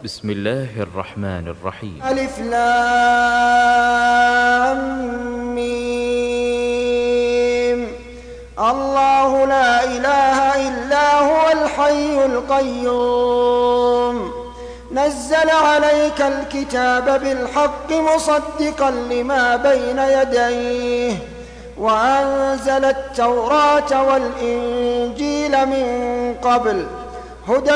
بسم الله الرحمن الرحيم. ألف لام ميم. الله لا إله إلا هو الحي القيوم نزل عليك الكتاب بالحق مصدقا لما بين يديه وأنزل التوراة والإنجيل من قبل هدى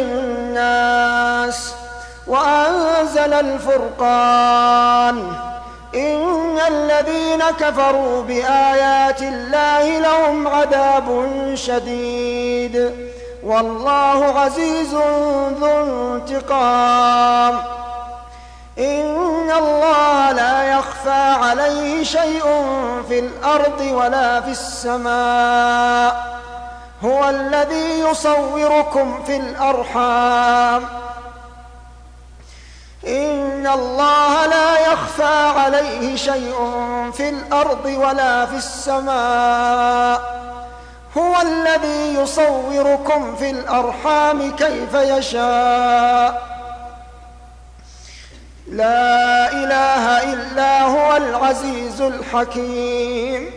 للناس وأنزل الفرقان إن الذين كفروا بآيات الله لهم عذاب شديد والله عزيز ذو انتقام. إن الله لا يخفى عليه شيء في الأرض ولا في السماء هو الذي يصوركم في الأرحام إن الله لا يخفى عليه شيء في الأرض ولا في السماء هو الذي يصوركم في الأرحام كيف يشاء لا إله إلا هو العزيز الحكيم.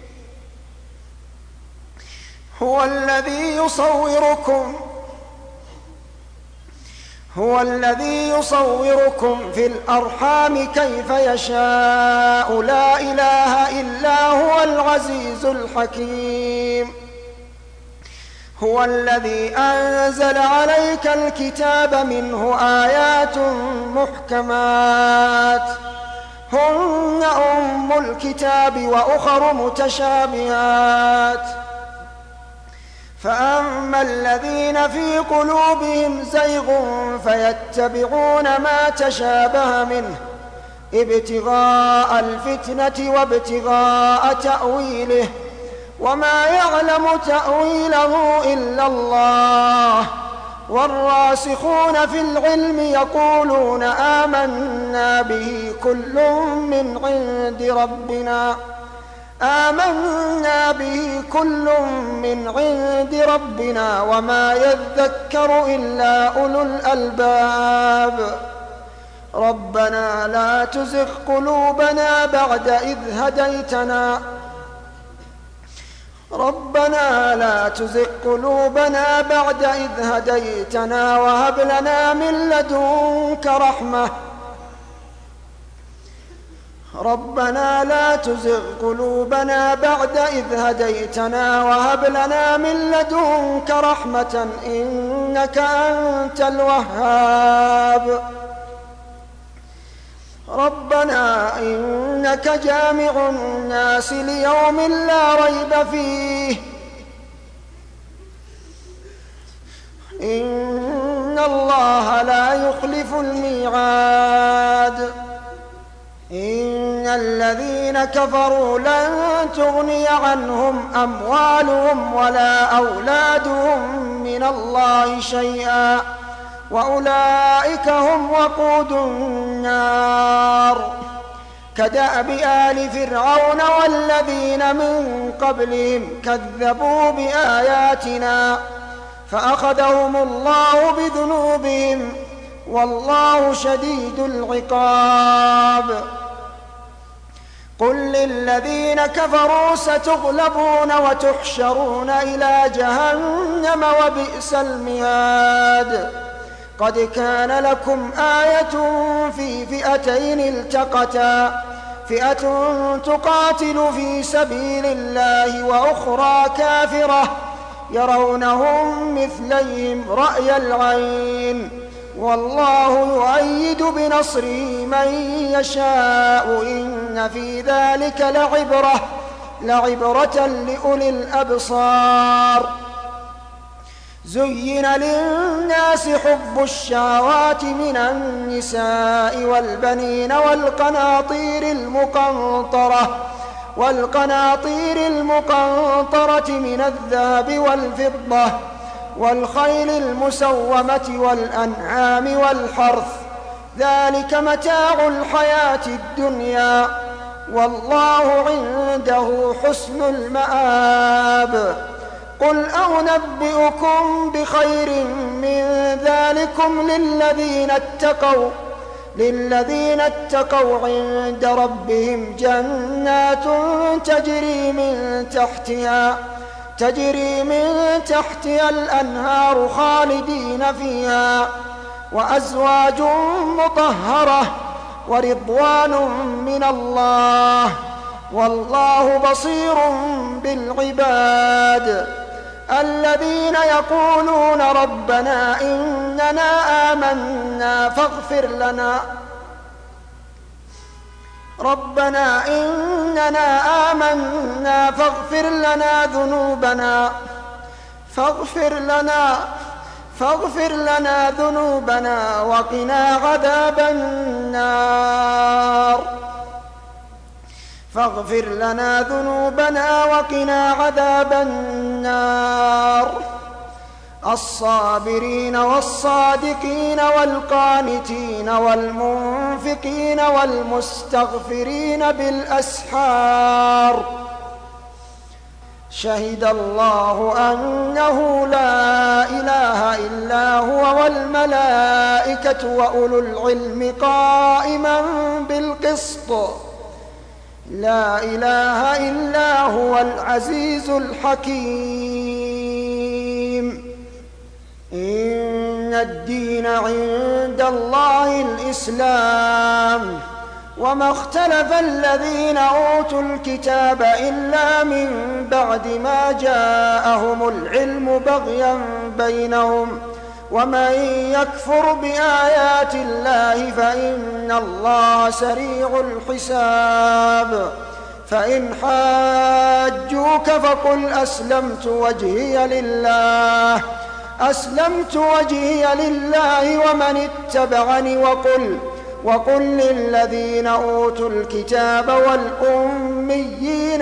هو الذي يصوركم في الأرحام كيف يشاء لا إله إلا هو العزيز الحكيم. هو الذي أنزل عليك الكتاب منه آيات محكمات هن أم الكتاب وأخر متشابهات فأما الذين في قلوبهم زيغ فيتبعون ما تشابه منه ابتغاء الفتنة وابتغاء تأويله وما يعلم تأويله إلا الله والراسخون في العلم يقولون آمنا به كل من عند ربنا وما يذكر إلا أولو الألباب. ربنا لا تزغ قلوبنا بعد إذ هديتنا وهب لنا من لدنك رحمة إنك أنت الوهاب. ربنا إنك جامع الناس ليوم لا ريب فيه إن الله لا يخلف الميعاد. إن الذين كفروا لن تغني عنهم أموالهم ولا أولادهم من الله شيئا وأولئك هم وقود النار. كدأب آل فرعون والذين من قبلهم كذبوا بآياتنا فأخذهم الله بذنوبهم والله شديد العقاب. قل للذين كفروا ستغلبون وتحشرون إلى جهنم وبئس المهاد. قد كان لكم آية في فئتين التقتا فئة تقاتل في سبيل الله وأخرى كافرة يرونهم مثليهم رأي العين والله يؤيد بنصره من يشاء إن في ذلك لعبرة لأولي الأبصار. زين للناس حب الشهوات من النساء والبنين والقناطير المقنطرة من الذهب والفضة والخيل المسومة والأنعام والحرث ذلك متاع الحياة الدنيا والله عنده حسن المآب. قل أنبئكم بخير من ذلكم للذين اتقوا عند ربهم جنات تجري من تحتها الأنهار خالدين فيها وأزواج مطهرة ورضوان من الله والله بصير بالعباد الذين يقولون ربنا إننا آمنا فاغفر لنا ذنوبنا وقنا عذاب النار الصابرين والصادقين والقانتين والمنفقين والمستغفرين بالأسحار شهد الله أنه لا إله إلا هو والملائكة وأولو العلم قائما بالقسط لا إله إلا هو العزيز الحكيم إن الدين عند الله الإسلام وما اختلف الذين أوتوا الكتاب إلا من بعد ما جاءهم العلم بغيا بينهم ومن يكفر بآيات الله فإن الله سريع الحساب فإن حاجوك فقل أسلمت وجهي لله ومن اتبعني وقل للذين أوتوا الكتاب والأميين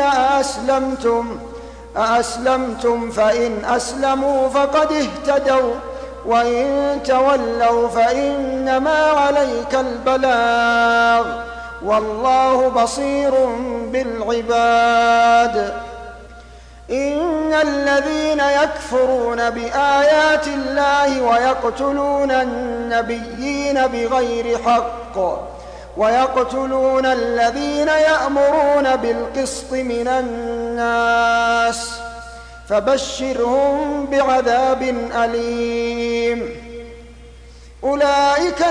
أأسلمتم فإن أسلموا فقد اهتدوا وإن تولوا فإنما عليك البلاغ والله بصير بالعباد إن الذين يكفرون بآيات الله ويقتلون النبيين بغير حق ويقتلون الذين يأمرون بالقسط من الناس فبشرهم بعذاب أليم أولئك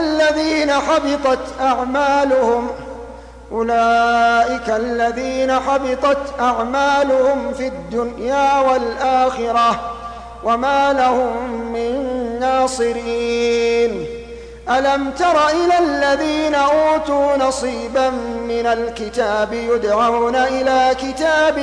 الذين حبطت أعمالهم في الدنيا والآخرة وما لهم من ناصرين ألم تر إلى الذين أوتوا نصيبا من الكتاب يدعون إلى كتاب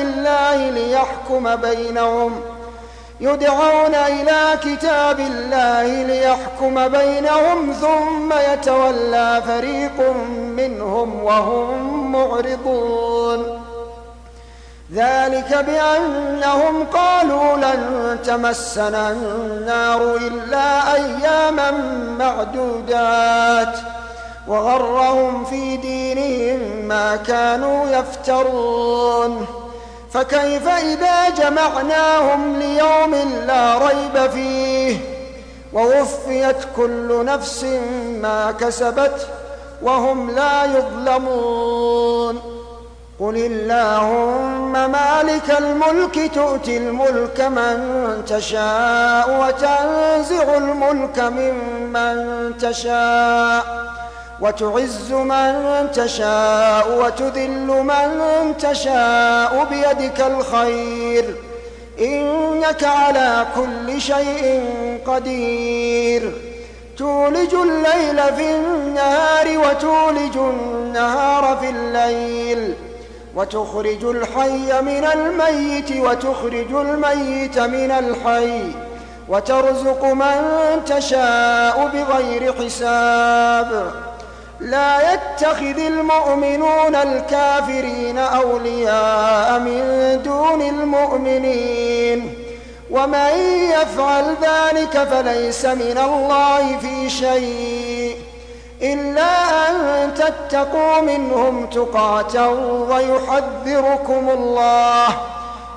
الله ليحكم بينهم ثم يتولى فريق منهم وهم معرضون ذلك بأنهم قالوا لن تمسنا النار إلا أياما معدودات وغرهم في دينهم ما كانوا يفترون فكيف إذا جمعناهم ليوم لا ريب فيه ووفيت كل نفس ما كسبت وهم لا يظلمون قل اللهم مالك الملك تؤتي الملك من تشاء وتنزع الملك ممن تشاء وتعز من تشاء وتذل من تشاء بيدك الخير إنك على كل شيء قدير تولج الليل في النهار وتولج النهار في الليل وتخرج الحي من الميت وتخرج الميت من الحي وترزق من تشاء بغير حساب لا يتخذ المؤمنون الكافرين أولياء من دون المؤمنين ومن يفعل ذلك فليس من الله في شيء إلا أن تتقوا منهم تقاة ويحذركم الله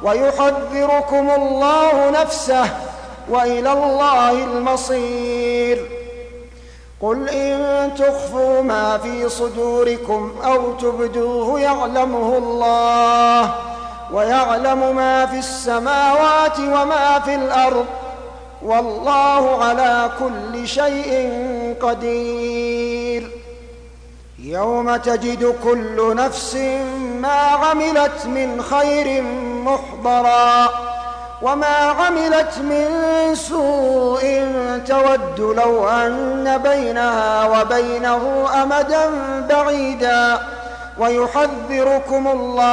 ويحذركم الله نفسه وإلى الله المصير. قل إن تخفوا ما في صدوركم أو تبدوه يعلمه الله، ويعلم ما في السماوات وما في الأرض، والله على كل شيء قدير. يوم تجد كل نفس ما عملت من خير محضرا، وما عملت من سوء تود لو أن بينها وبينه أمدا بعيدا، ويحذركم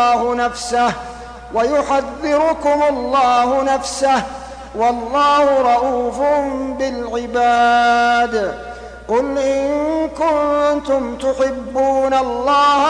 الله نفسه والله رؤوف بالعباد. قل إن كنتم تحبون الله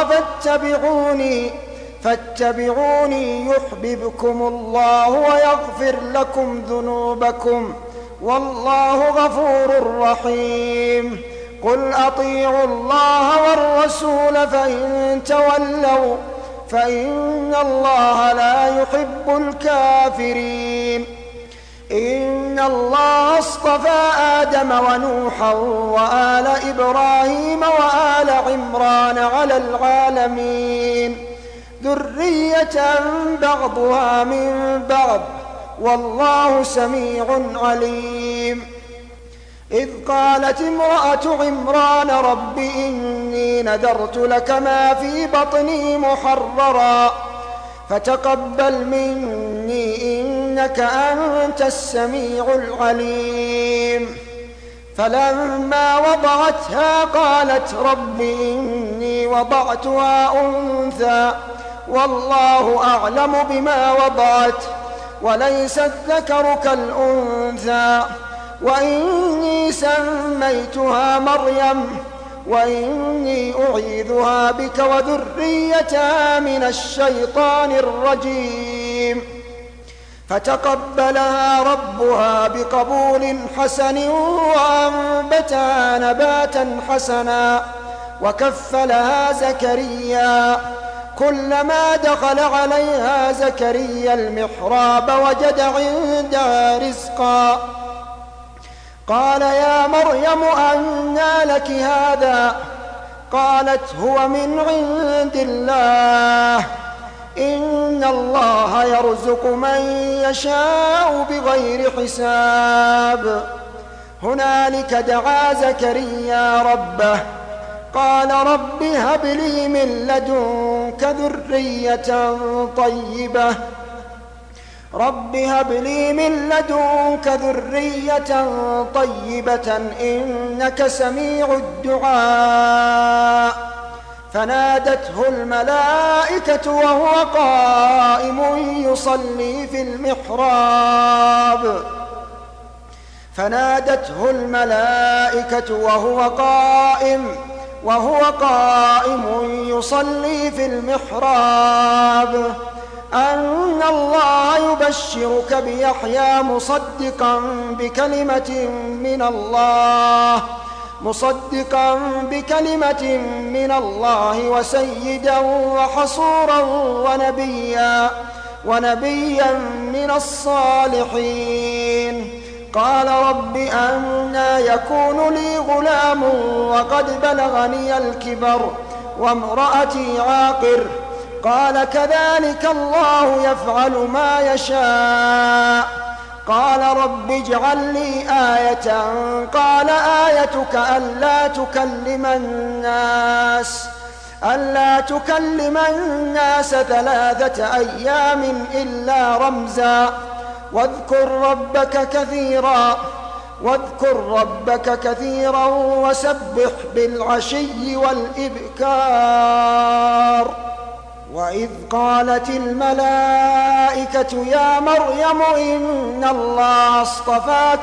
فاتبعوني يحببكم الله ويغفر لكم ذنوبكم، والله غفور رحيم. قل أطيعوا الله والرسول فإن تولوا فإن الله لا يحب الكافرين. إن الله اصطفى آدم ونوحا وآل إبراهيم وآل عمران على العالمين ذرية بعضها من بعض، والله سميع عليم. إذ قالت امرأة عمران رب إني نذرت لك ما في بطني محررا فتقبل مني إنك أنت السميع العليم. فلما وضعتها قالت رب إني وضعتها أنثى والله أعلم بما وضعت وليس الذكر كالأنثى، وإني سميتها مريم وإني أعيذها بك وذريتها من الشيطان الرجيم. فتقبلها ربها بقبول حسن وأنبتها نباتا حسنا وكفلها زكريا. كلما دخل عليها زكريا المحراب وجد عندها رزقا قال يا مريم أنى لك هذا؟ قالت هو من عند الله إن الله يرزق من يشاء بغير حساب. هنالك دعا زكريا ربه قال رب هب لي من لدنك ذرية طيبة إنك سميع الدعاء. فنادته الملائكة وهو قائم يصلي في المحراب أن الله يبشرك بيحيى مصدقا بكلمة من الله وسيدا وحصورا ونبيا من الصالحين. قال رب أنى يكون لي غلام وقد بلغني الكبر وامرأتي عاقر؟ قال كذلك الله يفعل ما يشاء. قال رب اجعل لي آية. قال آيتك ألا تكلم الناس 3 أيام إلا رمزا واذكر ربك كثيرا وسبح بالعشي والإبكار. وإذ قالت الملائكة يا مريم إن الله اصطفاك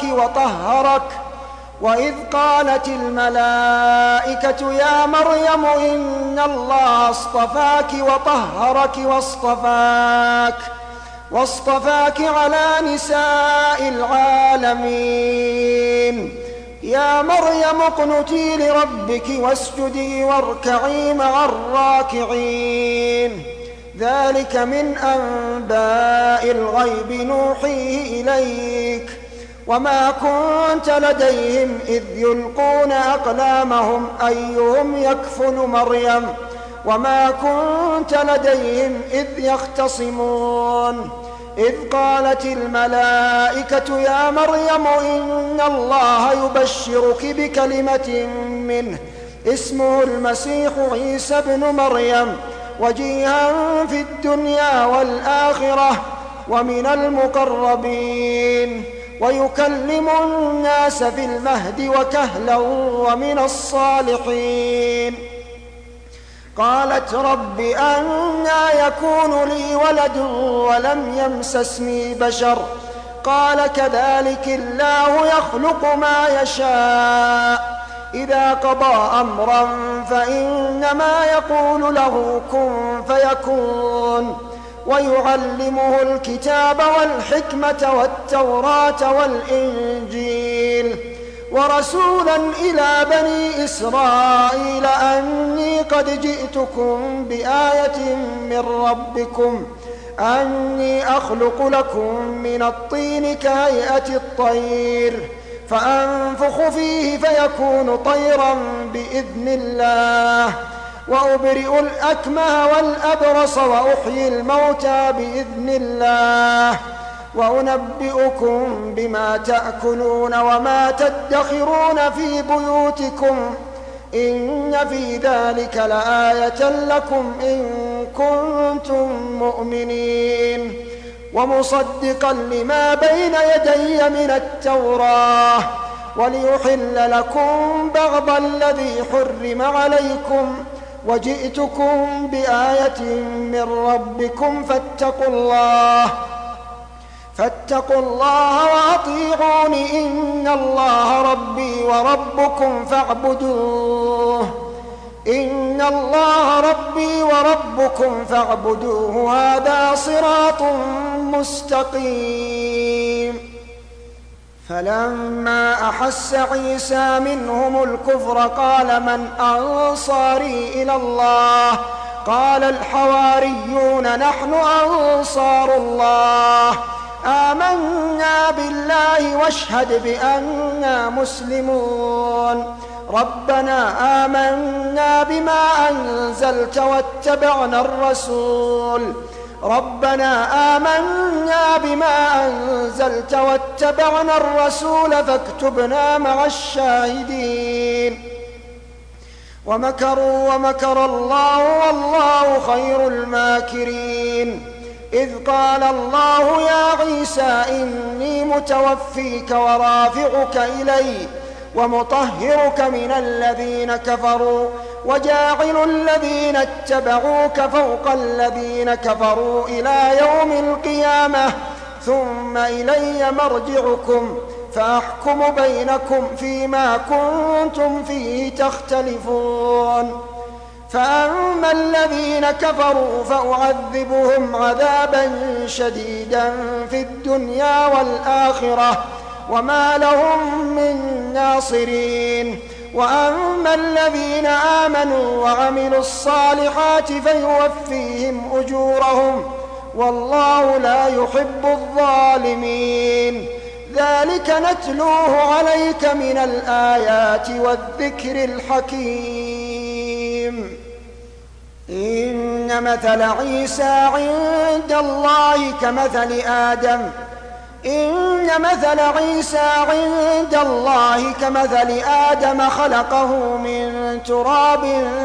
وطهرك واصطفاك على نساء العالمين. يا مريم اقنتي لربك واسجدي واركعي مع الراكعين. ذلك من أنباء الغيب نوحيه إليك وما كنت لديهم إذ يلقون أقلامهم أيهم يكفل مريم وما كنت لديهم إذ يختصمون إذ قالت الملائكة يا مريم إن الله يبشرك بكلمة منه اسمه المسيح عيسى ابن مريم وجيها في الدنيا والآخرة ومن المقربين ويكلم الناس في المهد وكهلا ومن الصالحين. قالت رب أنى يكون لي ولد ولم يمسسني بشر قال كذلك الله يخلق ما يشاء إذا قضى أمرا فإنما يقول له كن فيكون ويعلمه الكتاب والحكمة والتوراة والإنجيل ورسولا إلى بني إسرائيل أني قد جئتكم بآية من ربكم أني أخلق لكم من الطين كهيئة الطير فأنفخ فيه فيكون طيرا بإذن الله وأبرئ الأكمه والأبرص وأحيي الموتى بإذن الله وأنبئكم بما تأكلون وما تدخرون في بيوتكم إن في ذلك لآية لكم إن كنتم مؤمنين ومصدقا لما بين يدي من التوراة وليحل لكم بعض الذي حرم عليكم وجئتكم بآية من ربكم فاتقوا الله وأطيعون إن الله ربي وربكم فاعبدوه هذا صراط مستقيم. فلما أحس عيسى منهم الكفر قال من أنصاري إلى الله قال الحواريون نحن أنصار الله آمنا بالله واشهد بأننا مسلمون ربنا آمنا بما أنزلت واتبعنا الرسول فاكتبنا مع الشاهدين ومكر الله والله خير الماكرين. إذ قال الله يا عيسى إني متوفيك ورافعك إلي ومطهرك من الذين كفروا وجاعل الذين اتبعوك فوق الذين كفروا إلى يوم القيامة ثم إلي مرجعكم فأحكم بينكم فيما كنتم فيه تختلفون. فأما الذين كفروا فأعذبهم عذابا شديدا في الدنيا والآخرة وما لهم من ناصرين وأما الذين آمنوا وعملوا الصالحات فيوفيهم أجورهم والله لا يحب الظالمين. ذلك نتلوه عليك من الآيات والذكر الحكيم. إن مثل عيسى عند الله كمثل آدم خلقه من تراب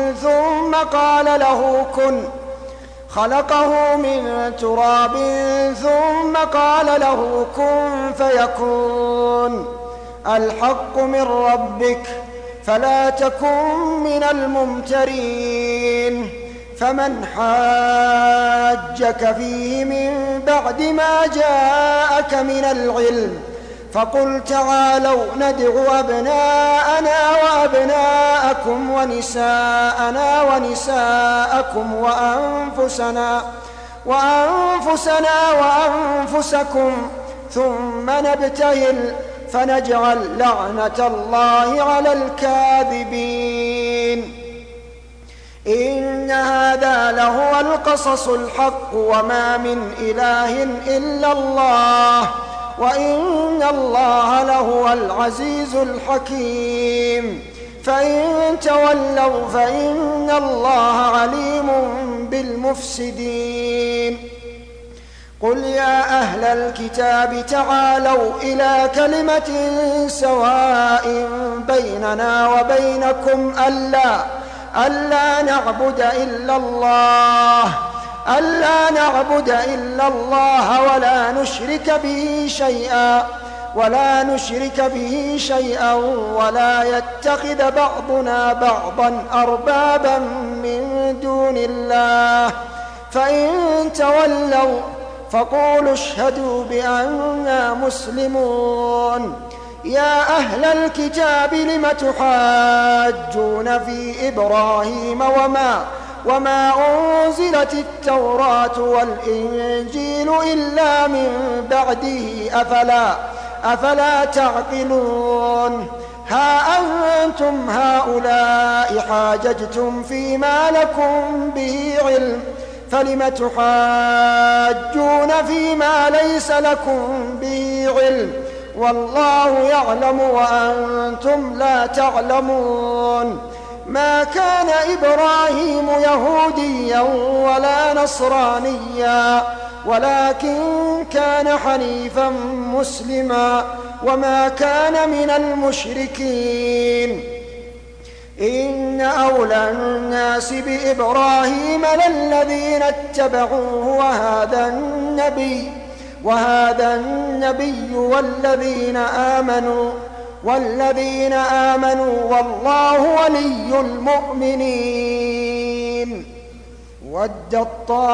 ثم قال له كن فيكون الحق من ربك فلا تكن من الممترين. فمن حاجك فيه من بعد ما جاءك من العلم فقل تعالوا ندع أبناءنا وأبناءكم ونساءنا ونساءكم وأنفسنا وأنفسكم ثم نبتهل فنجعل لعنة الله على الكاذبين. إن هذا لهو القصص الحق وما من إله إلا الله وإن الله لهو العزيز الحكيم. فإن تولوا فإن الله عليم بالمفسدين. قل يا أهل الكتاب تعالوا إلى كلمة سواء بيننا وبينكم ألا نعبد إلا الله ولا نشرك به شيئا ولا يتخذ بعضنا بعضا أربابا من دون الله. فإن تولوا فقولوا اشهدوا بأننا مسلمون. يا أهل الكتاب لم تحاجون في إبراهيم وما أنزلت التوراة والإنجيل إلا من بعده أفلا تعقلون. ها أنتم هؤلاء حاججتم فيما لكم به علم فلم تحاجون فيما ليس لكم به علم والله يعلم وأنتم لا تعلمون. ما كان إبراهيم يهوديا ولا نصرانيا ولكن كان حنيفا مسلما وما كان من المشركين. إن أولى الناس بإبراهيم للذين اتبعوه وهذا النبي والذين آمنوا والله ولي المؤمنين. ودت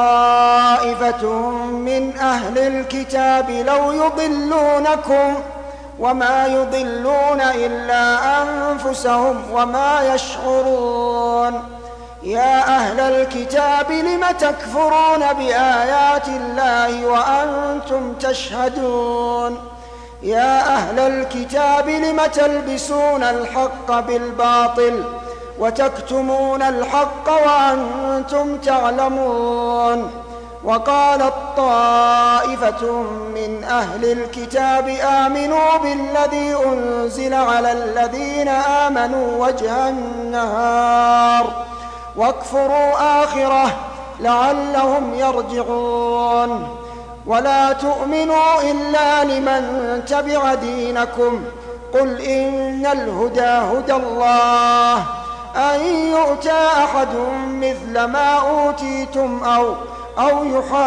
طائفة من أهل الكتاب لو يضلونكم وما يضلون إلا أنفسهم وما يشعرون. يا أهل الكتاب لم تكفرون بآيات الله وأنتم تشهدون. يا أهل الكتاب لم تلبسون الحق بالباطل وتكتمون الحق وأنتم تعلمون. وقالت طائفة من أهل الكتاب آمنوا بالذي أنزل على الذين آمنوا وجه النهار واكفروا آخره لعلهم يرجعون. ولا تؤمنوا إلا لمن تبع دينكم قل إن الهدى هدى الله أن يؤتى أحد مثل ما أوتيتم أو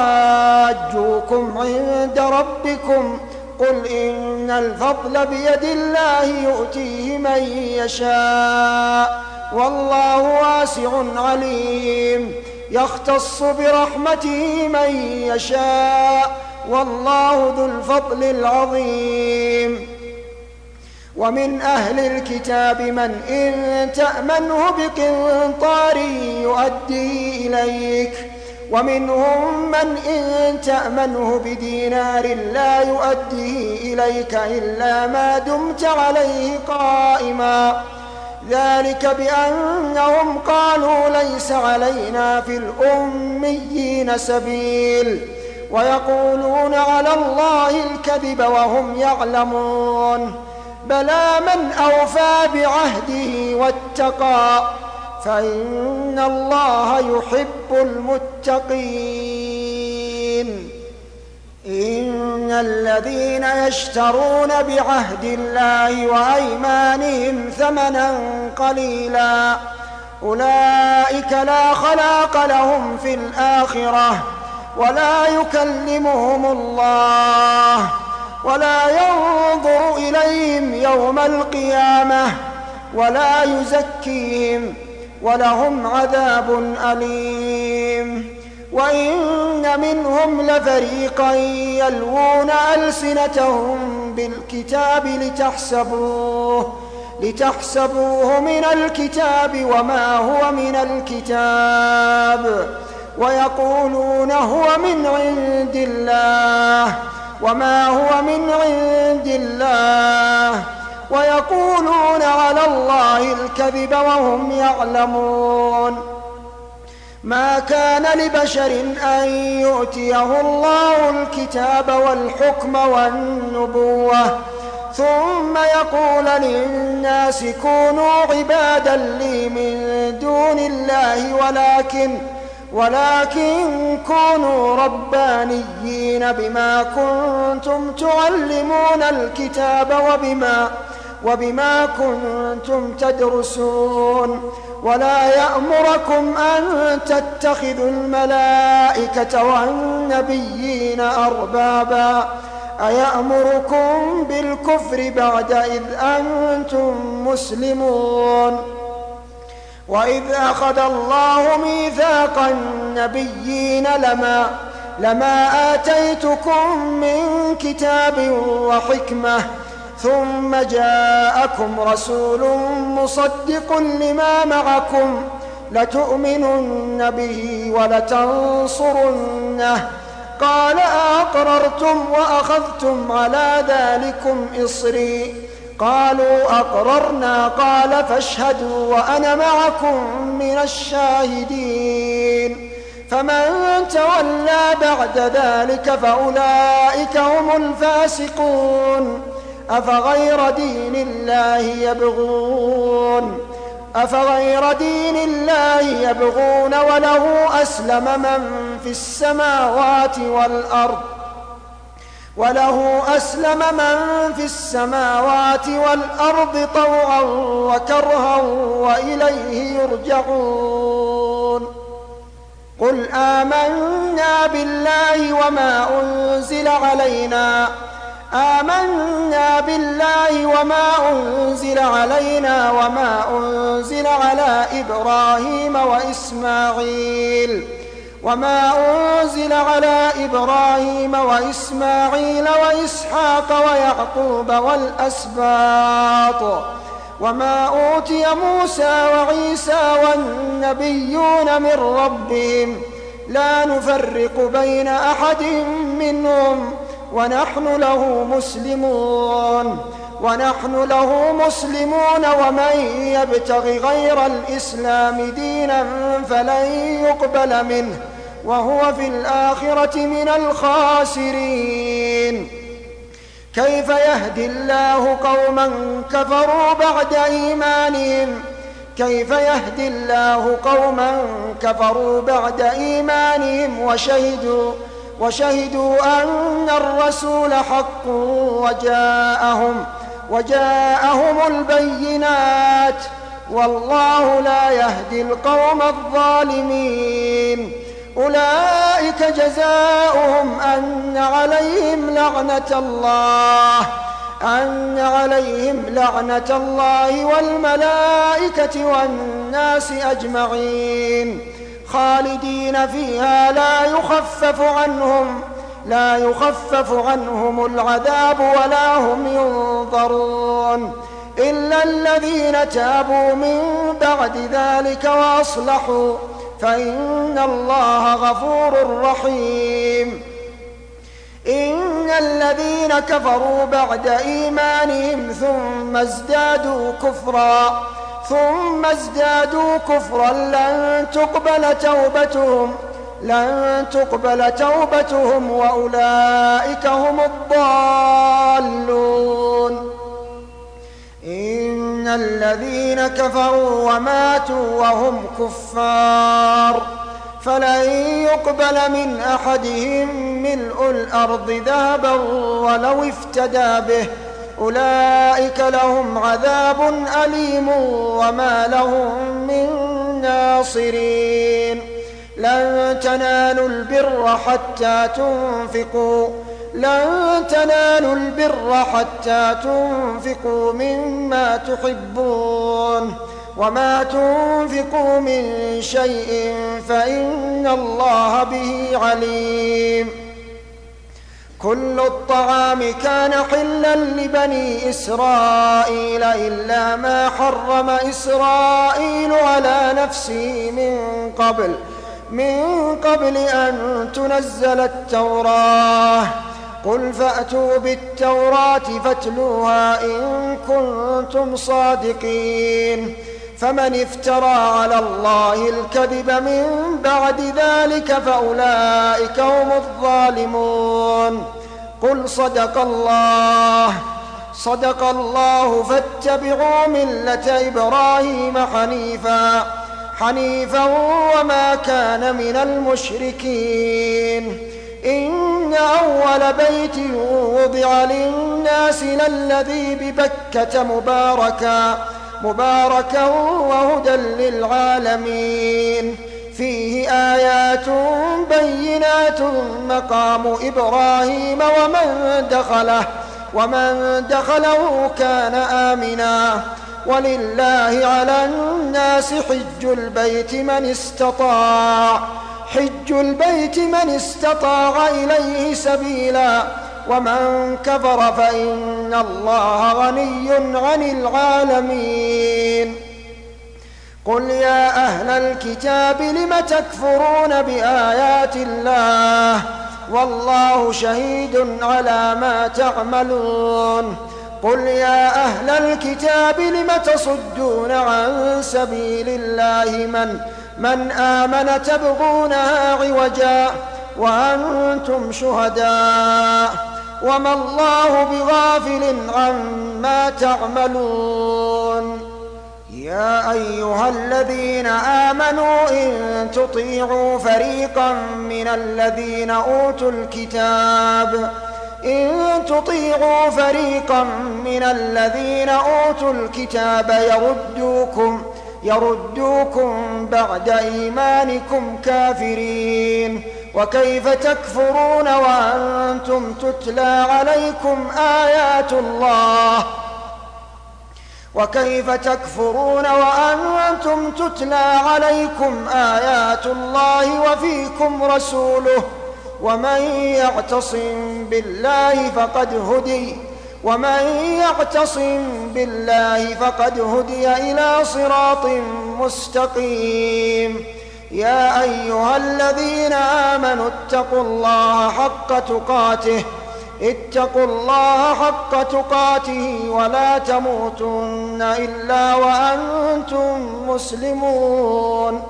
يحاجوكم عند ربكم قل إن الفضل بيد الله يؤتيه من يشاء والله واسع عليم. يختص برحمته من يشاء والله ذو الفضل العظيم. ومن أهل الكتاب من إن تأمنه بقنطار يؤديه إليك ومنهم من إن تأمنه بدينار لا يؤديه إليك إلا ما دمت عليه قائما. ذلك بأنهم قالوا ليس علينا في الأميين سبيل ويقولون على الله الكذب وهم يعلمون. بلى من أوفى بعهده واتقى فإن الله يحب المتقين. إن الذين يشترون بعهد الله وأيمانهم ثمنا قليلا أولئك لا خلاق لهم في الآخرة ولا يكلمهم الله ولا ينظر إليهم يوم القيامة ولا يزكيهم ولهم عذاب أليم. وإن منهم لفريقا يلوون ألسنتهم بالكتاب لتحسبوه من الكتاب وما هو من الكتاب ويقولون هو من عند الله وما هو من عند الله ويقولون على الله الكذب وهم يعلمون. ما كان لبشر أن يؤتيه الله الكتاب والحكم والنبوة ثم يقول للناس كونوا عبادا لي من دون الله ولكن كونوا ربانيين بما كنتم تعلمون الكتاب وبما كنتم تدرسون ولا يأمركم أن تتخذوا الملائكة والنبيين أربابا أيأمركم بالكفر بعد إذ أنتم مسلمون وإذ أخذ الله ميثاق النبيين لما آتيتكم من كتاب وحكمة ثم جاءكم رسول مصدق لما معكم لتؤمنن به ولتنصرنه قال أقررتم وأخذتم على ذلكم إصري قالوا أقررنا قال فاشهدوا وأنا معكم من الشاهدين فمن تولى بعد ذلك فأولئك هم الفاسقون أفغير دين الله يبغون وله أسلم من في السماوات والأرض طوعا وكرها وإليه يرجعون قل آمنا بالله وما أنزل علينا وما أنزل على إبراهيم وإسماعيل وإسحاق ويعقوب والأسباط وما أوتي موسى وعيسى والنبيون من ربهم لا نفرق بين أحد منهم ونحن له مسلمون ومن يبتغ غير الإسلام دينا فلن يقبل منه وهو في الآخرة من الخاسرين كيف يهدي الله قوما كفروا بعد إيمانهم وشهدوا أن الرسول حق وجاءهم البينات والله لا يهدي القوم الظالمين أولئك جزاؤهم أن عليهم لعنة الله والملائكة والناس أجمعين خالدين فيها لا يخفف عنهم العذاب ولا هم ينظرون إلا الذين تابوا من بعد ذلك وأصلحوا فإن الله غفور رحيم إن الذين كفروا بعد إيمانهم ثم ازدادوا كفرا لن تقبل توبتهم وأولئك هم الضالون إن الذين كفروا وماتوا وهم كفار فلن يقبل من أحدهم ملء الأرض ذهبا ولو افتدى به أولئك لهم عذاب أليم وما لهم من ناصرين لن تنالوا البر حتى تنفقوا مما تحبون وما تنفقوا من شيء فإن الله به عليم كل الطعام كان حلا لبني إسرائيل إلا ما حرم إسرائيل على نفسه من قبل أن تنزل التوراة قل فأتوا بالتوراة فاتلوها إن كنتم صادقين فمن افترى على الله الكذب من بعد ذلك فأولئك هم الظالمون. قل صدق الله فاتبعوا ملة إبراهيم حنيفا وما كان من المشركين. إن أول بيت وضع للناس للذي ببكة مباركا وهدى للعالمين. فيه آيات بينات مقام إبراهيم ومن دخله كان آمنا. ولله على الناس حج البيت من استطاع إليه سبيلا ومن كفر فإن الله غني عن العالمين. قل يا أهل الكتاب لم تكفرون بآيات الله والله شهيد على ما تعملون. قل يا أهل الكتاب لم تصدون عن سبيل الله من آمن تبغونها عوجا وأنتم شهداء وما الله بغافل عما تعملون. يا أيها الذين آمنوا إن تطيعوا فريقا من الذين أوتوا الكتاب يردوكم بعد إيمانكم كافرين. وكيف تكفرون وأنتم تتلى عليكم آيات الله وفيكم رسوله ومن يعتصم بالله فقد هدي إلى صراط مستقيم. يا أيها الذين آمنوا اتقوا الله حق تقاته ولا تموتن إلا وأنتم مسلمون.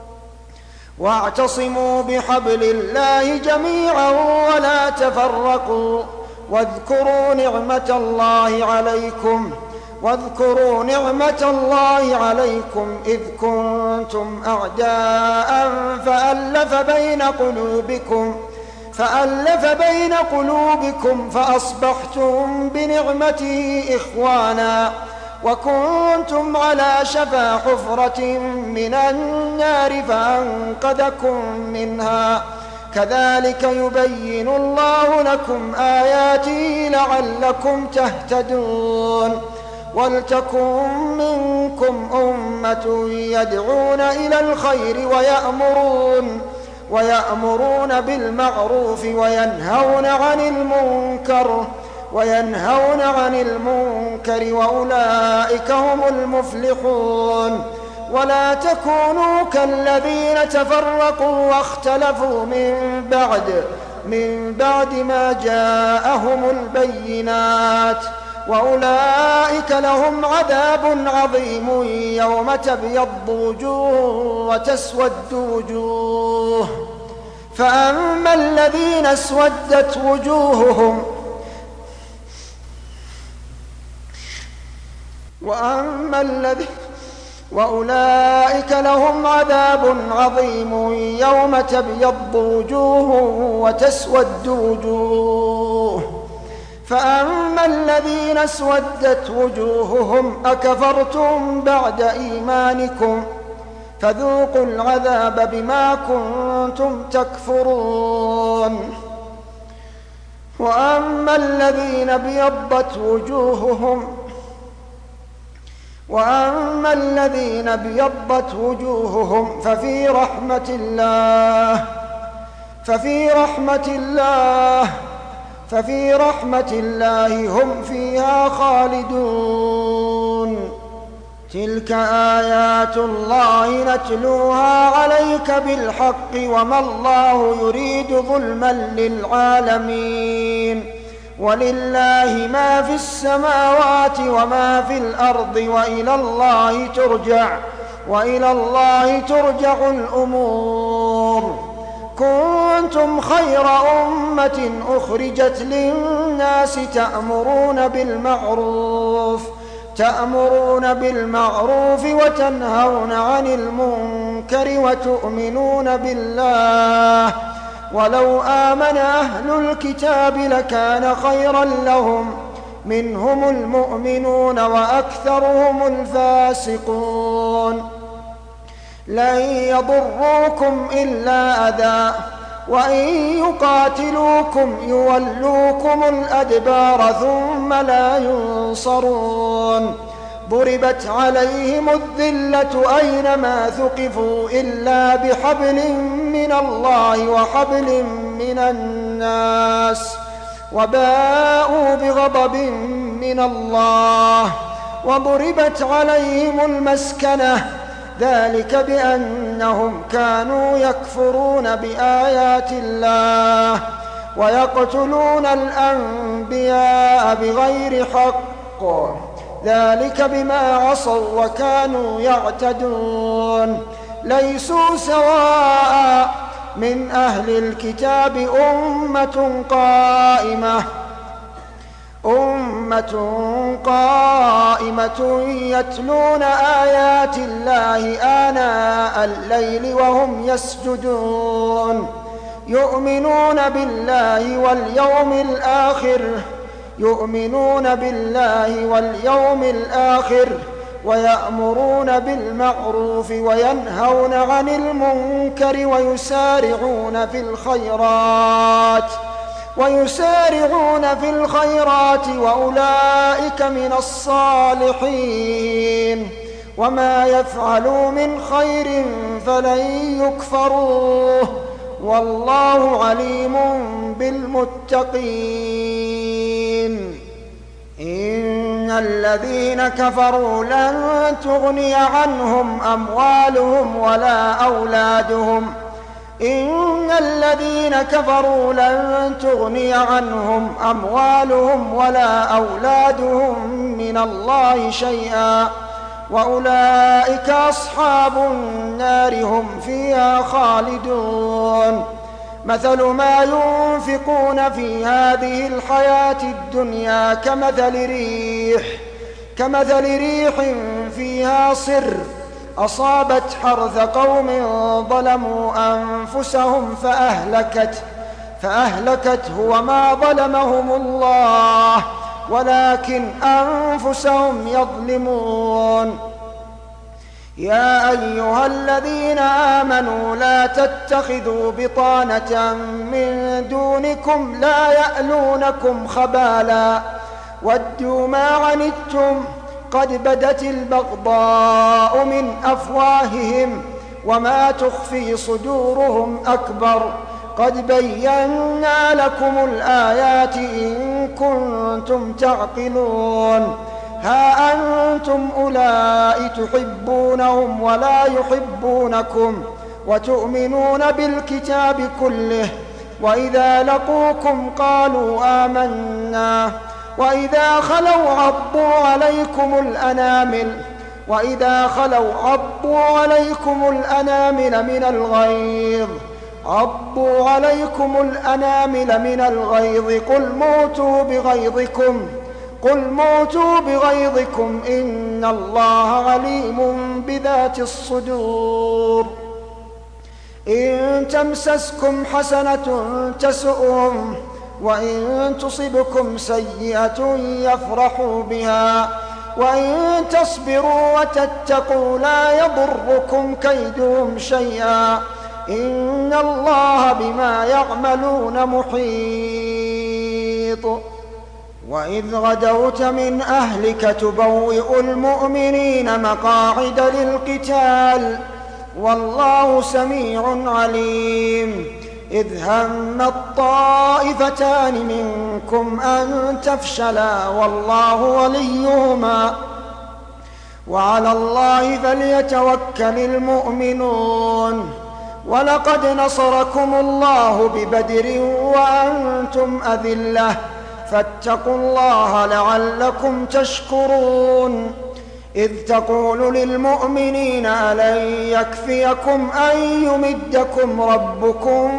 واعتصموا بحبل الله جميعا ولا تفرقوا واذكروا نعمة الله عليكم إذ كنتم أعداء فألف بين قلوبكم فأصبحتم بنعمته إخوانا وكنتم على شفا حفرة من النار فأنقذكم منها. كذلك يبين الله لكم آياته لعلكم تهتدون. ولتكن منكم أمة يدعون إلى الخير ويأمرون بالمعروف وينهون عن المنكر وأولئك هم المفلحون. ولا تكونوا كالذين تفرقوا واختلفوا من بعد ما جاءهم البينات وأولئك لهم عذاب عظيم يوم تبيض وجوه وتسود وجوه. فأما الذين اسودت وجوههم وأولئك لهم عذاب عظيم يوم تبيض وجوه وتسود وجوه. فأما الذين اسودت وجوههم أكفرتم بعد إيمانكم فذوقوا العذاب بما كنتم تكفرون. وأما الذين ابيضت وجوههم ففي رحمة الله هم فيها خالدون. تلك آيات الله نتلوها عليك بالحق وما الله يريد ظلما للعالمين. ولله ما في السماوات وما في الأرض وإلى الله ترجع الأمور. كنتم خير أمة أخرجت للناس تأمرون بالمعروف وتنهون عن المنكر وتؤمنون بالله. ولو آمن أهل الكتاب لكان خيرا لهم، منهم المؤمنون وأكثرهم الفاسقون. لن يضروكم إلا أذى، وإن يقاتلوكم يولوكم الأدبار ثم لا ينصرون. ضربت عليهم الذلة أينما ثقفوا إلا بحبل من الله وحبل من الناس، وباءوا بغضب من الله. وضربت عليهم المسكنة، ذلك بأنهم كانوا يكفرون بآيات الله ويقتلون الأنبياء بغير حق، ذلك بما عصوا وكانوا يعتدون. ليسوا سواء من أهل الكتاب أمة قائمة يتلون آيات الله آناء الليل وهم يسجدون، يؤمنون بالله واليوم الآخر ويأمرون بالمعروف وينهون عن المنكر ويسارعون في الخيرات وأولئك من الصالحين. وما يفعلوا من خير فلن يكفروه، والله عليم بالمتقين. إن الذين كفروا لن تغني عنهم أموالهم ولا أولادهم من الله شيئا، وأولئك أصحاب النار هم فيها خالدون. مثل ما ينفقون في هذه الحياة الدنيا كمثل ريح فيها صر أصابت حرث قوم ظلموا أنفسهم فأهلكته وما ظلمهم الله ولكن أنفسهم يظلمون. يا أيها الذين آمنوا لا تتخذوا بطانة من دونكم لا يألونكم خبالا ودوا ما عنتم قد بدت البغضاء من أفواههم وما تخفي صدورهم أكبر قد بينا لكم الآيات إن كنتم تعقلون. ها أنتم أولئك تحبونهم ولا يحبونكم وتؤمنون بالكتاب كله وإذا لقوكم قالوا آمنا وإذا خلوا عضوا عليكم الأنامل من الغيظ قل موتوا بغيظكم إن الله عليم بذات الصدور. إن تمسسكم حسنة تسؤهم وإن تصبكم سيئة يفرحوا بها وإن تصبروا وتتقوا لا يضركم كيدهم شيئا إن الله بما يعملون محيط. وإذ غدوت من أهلك تبوئ المؤمنين مقاعد للقتال والله سميع عليم. إذ هم الطائفتان منكم أن تفشلا والله وليهما وعلى الله فليتوكل المؤمنون. ولقد نصركم الله ببدر وأنتم أذلة فاتقوا الله لعلكم تشكرون. إذ تقول للمؤمنين ألن يكفيكم أن يمدكم ربكم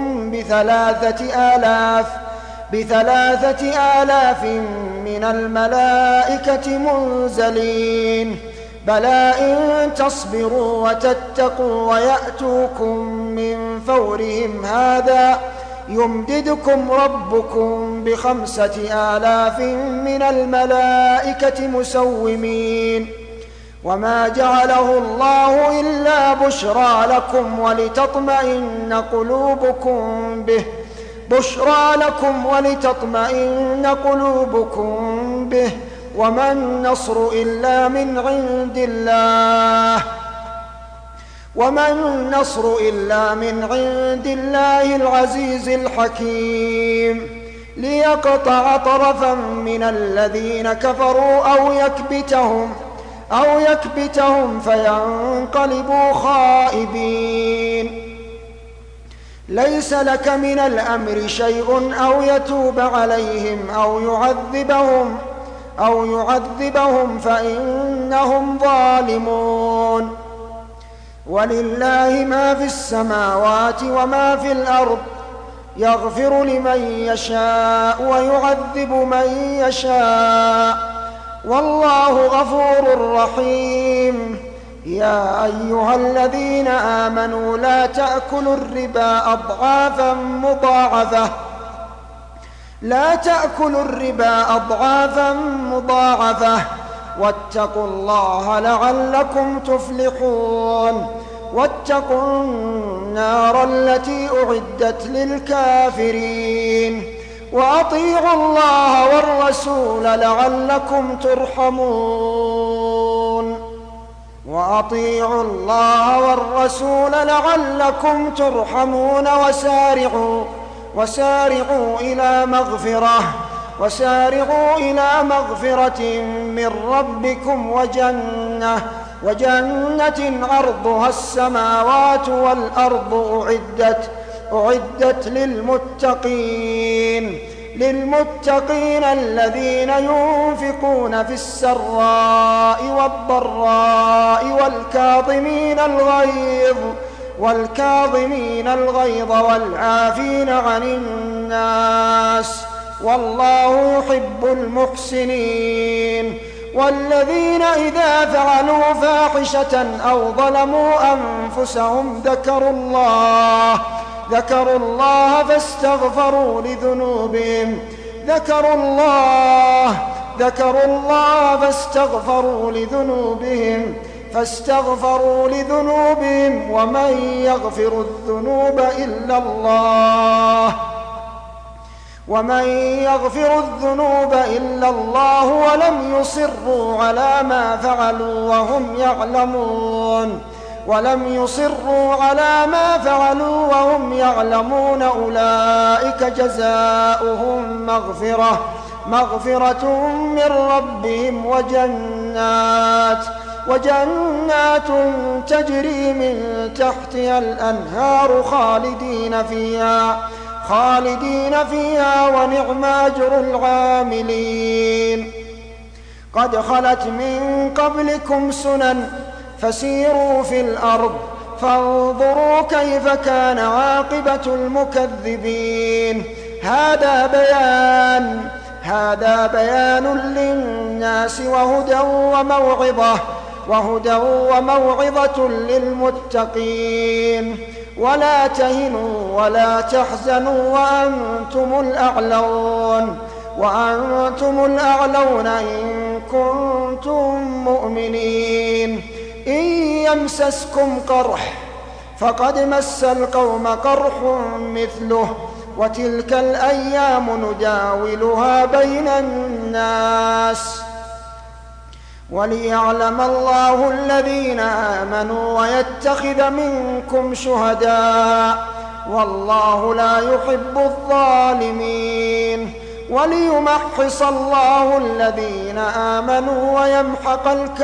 بثلاثة آلاف من الملائكة منزلين بلى إن تصبروا وتتقوا ويأتوكم من فورهم هذا يمددكم ربكم ب5,000 من الملائكة مسومين. وما جعله الله إلا بشرى لكم ولتطمئن قلوبكم به وما النصر إلا من عند الله العزيز الحكيم. ليقطع طرفا من الذين كفروا أو يكبتهم فينقلبوا خائبين. ليس لك من الأمر شيء أو يتوب عليهم أو يعذبهم فإنهم ظالمون. ولله ما في السماوات وما في الأرض يغفر لمن يشاء ويعذب من يشاء والله غفور رحيم. يا أيها الذين آمنوا لا تأكلوا الربا أضعافا مضاعفة واتقوا الله لعلكم تفلحون. واتقوا النار التي أعدت للكافرين وأطيعوا الله والرسول لعلكم ترحمون. وسارعوا إلى مغفرة من ربكم وجنة عرضها السماوات والأرض أعدت للمتقين الذين ينفقون في السراء والضراء والكاظمين الغيظ والعافين عن الناس والله يحب المحسنين. والذين إذا فعلوا فاحشة أو ظلموا أنفسهم ذكروا الله فاستغفروا لذنوبهم ومن يغفر الذنوب إلا الله ولم يصروا على ما فعلوا وهم يعلمون أولئك جزاؤهم مغفرة من ربهم وجنات تجري من تحتها الأنهار خالدين فيها ونعم أجر العاملين. قد خلت من قبلكم سنن فسيروا في الأرض فانظروا كيف كان عاقبة المكذبين. هذا بيان للناس وهدى وموعظة للمتقين. ولا تهنوا ولا تحزنوا وأنتم الأعلون إن كنتم مؤمنين. إن يمسسكم قرح فقد مس القوم قرح مثله وتلك الأيام نداولها بين الناس وليعلم الله الذين آمنوا ويتخذ منكم شهداء والله لا يحب الظالمين. وليمحص الله الذين آمنوا ويمحق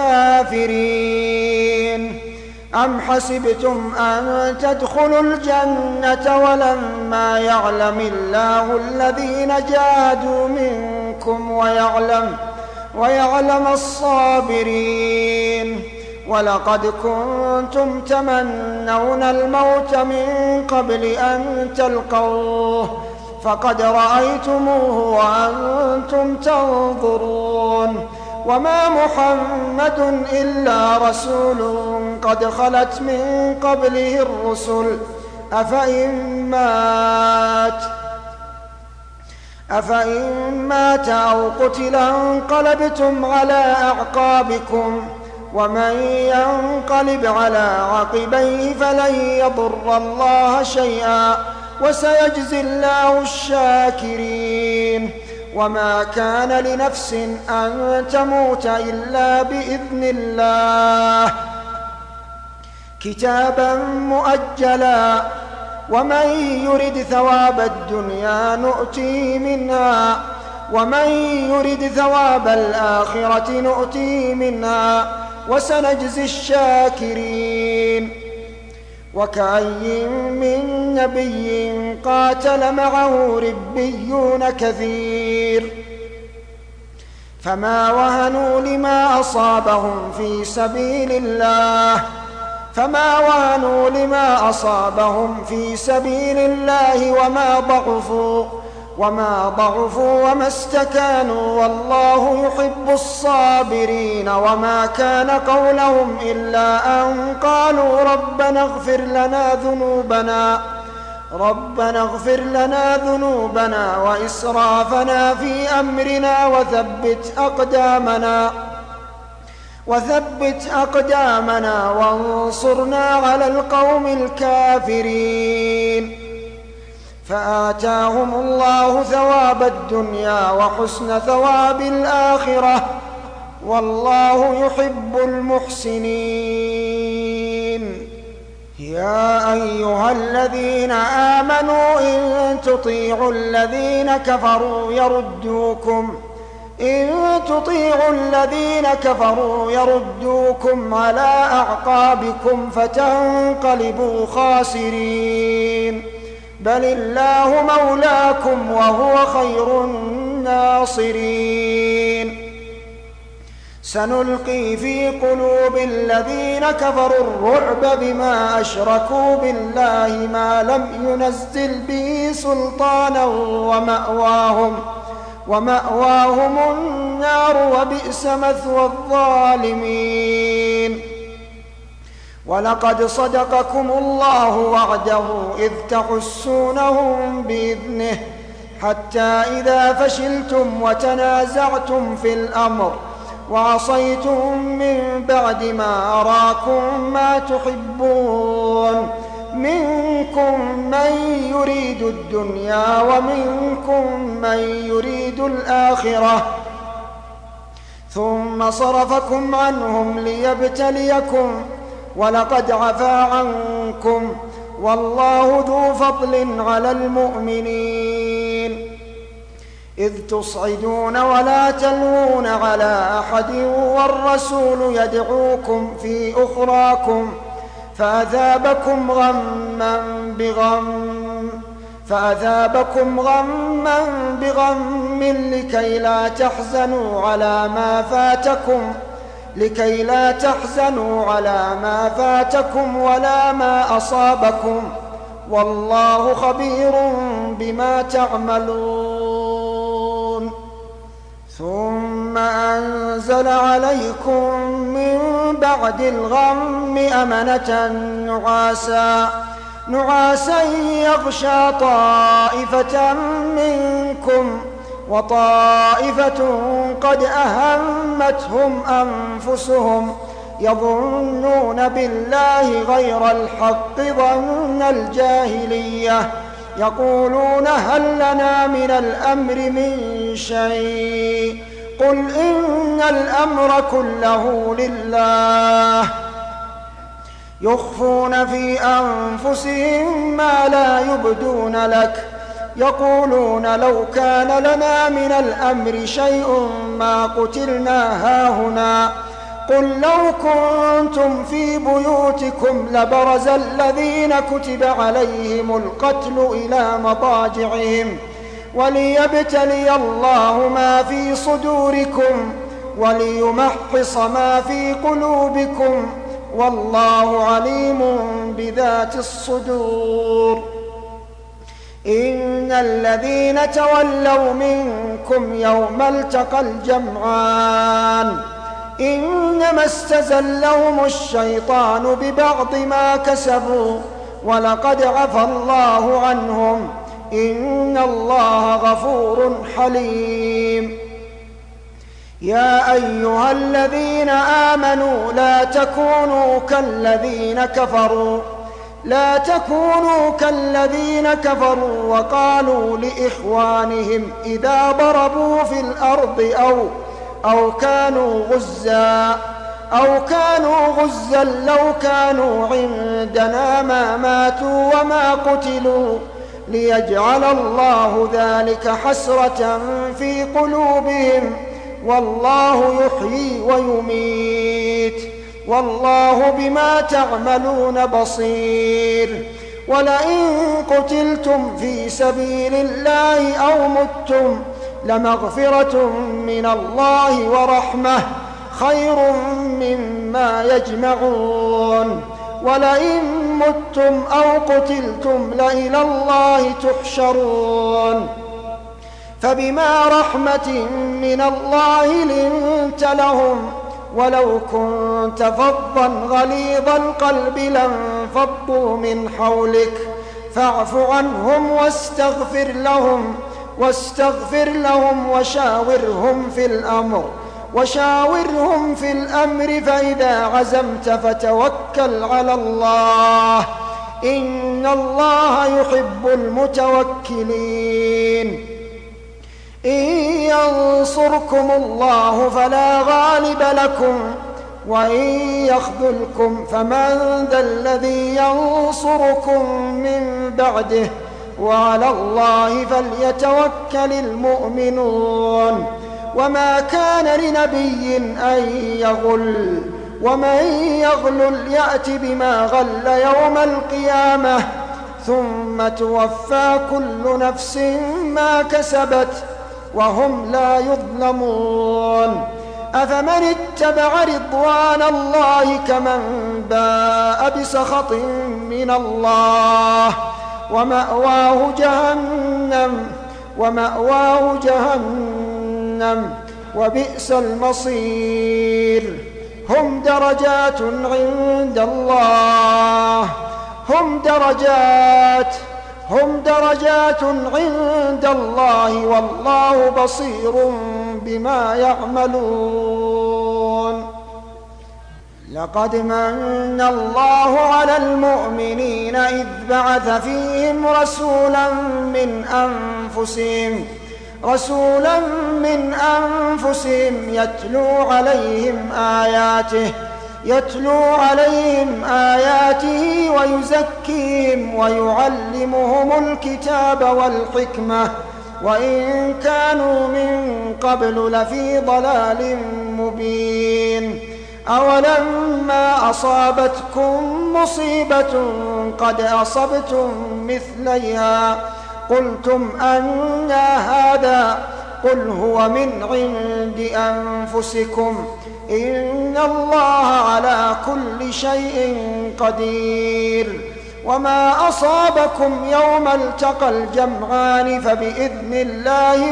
الكافرين. أم حسبتم أن تدخلوا الجنة ولما يعلم الله الذين جاهدوا منكم منكم ويعلم الصابرين. ولقد كنتم تمنون الموت من قبل أن تلقوه فقد رأيتموه وأنتم تنظرون. وما محمد إلا رسول قد خلت من قبله الرسل أفإن مات أو قتل انقلبتم على أعقابكم ومن ينقلب على عقبيه فلن يضر الله شيئا وسيجزي الله الشاكرين. وما كان لنفس أن تموت إلا بإذن الله كتابا مؤجلا ومن يرد ثواب الدنيا نؤتيه منها ومن يرد ثواب الآخرة نؤتيه منها وسنجزي الشاكرين. وكأي من نبي قاتل معه ربيون كثير فما وهنوا لما أصابهم في سبيل الله وما ضعفوا وما استكانوا والله يحب الصابرين. وما كان قولهم إلا أن قالوا ربنا اغفر لنا ذنوبنا وإسرافنا في أمرنا وثبت أقدامنا وانصرنا على القوم الكافرين. فآتاهم الله ثواب الدنيا وحسن ثواب الآخرة والله يحب المحسنين. يا أيها الذين آمنوا إن تطيعوا الذين كفروا يردوكم على أعقابكم فتنقلبوا خاسرين. بل الله مولاكم وهو خير الناصرين. سنلقي في قلوب الذين كفروا الرعب بما أشركوا بالله ما لم ينزل به سلطانا ومأواهم النار وبئس مثوى الظالمين. ولقد صدقكم الله وعده إذ تحسونهم بإذنه حتى إذا فشلتم وتنازعتم في الأمر وعصيتم من بعد ما أراكم ما تحبون منكم من يريد الدنيا ومنكم من يريد الآخرة ثم صرفكم عنهم ليبتليكم ولقد عفا عنكم والله ذو فضل على المؤمنين. إذ تصعدون ولا تلوون على أحد والرسول يدعوكم في أخراكم فأثابكم غما بغم لكي لا تحزنوا على ما فاتكم ولا ما أصابكم والله خبير بما تعملون. ثم أنزل عليكم من بعد الغم أمنة نعاسا يغشى طائفة منكم وطائفة قد أهمتهم أنفسهم يظنون بالله غير الحق ظن الجاهلية يقولون هل لنا من الأمر من شيء قل إن الأمر كله لله يخفون في أنفسهم ما لا يبدون لك يقولون لو كان لنا من الأمر شيء ما قتلنا هاهنا قل لو كنتم في بيوتكم لبرز الذين كتب عليهم القتل إلى مضاجعهم وليبتلي الله ما في صدوركم وليمحص ما في قلوبكم والله عليم بذات الصدور. إن الذين تولوا منكم يوم التقى الجمعان إنما استزلهم الشيطان ببعض ما كسبوا ولقد عفى الله عنهم إن الله غفور حليم. يا أيها الذين آمنوا لا تكونوا كالذين كفروا وقالوا لإخوانهم إذا ضربوا في الأرض أو كانوا غزا لو كانوا عندنا ما ماتوا وما قتلوا ليجعل الله ذلك حسرة في قلوبهم والله يحيي ويميت والله بما تعملون بصير. ولئن قتلتم في سبيل الله أو متم لمغفرة من الله ورحمة خير مما يجمعون. ولئن متم أو قتلتم لإلى الله تحشرون. فبما رحمة من الله لنت لهم ولو كنت فظا غليظ القلب لانفضوا من حولك فاعف عنهم واستغفر لهم وشاورهم في الأمر فإذا عزمت فتوكل على الله إن الله يحب المتوكلين. إن ينصركم الله فلا غالب لكم وإن يخذلكم فمن ذا الذي ينصركم من بعده وعلى الله فليتوكل المؤمنون. وما كان لنبي أن يغل ومن يغلل يأت بما غل يوم القيامة ثم توفى كل نفس ما كسبت وهم لا يظلمون. أفمن اتبع رضوان الله كمن باء بسخط من الله ومأواه جهنم وبئس المصير. هم درجات عند الله والله بصير بما يعملون. لقد من الله على المؤمنين إذ بعث فيهم رسولا من أنفسهم يتلو عليهم آياته ويزكيهم ويعلمهم الكتاب والحكمة وإن كانوا من قبل لفي ضلال مبين. أولما أصابتكم مصيبة قد أصبتم مثليها قلتم أنى هذا قل هو من عند أنفسكم إن الله على كل شيء قدير. وما أصابكم يوم التقى الجمعان فبإذن الله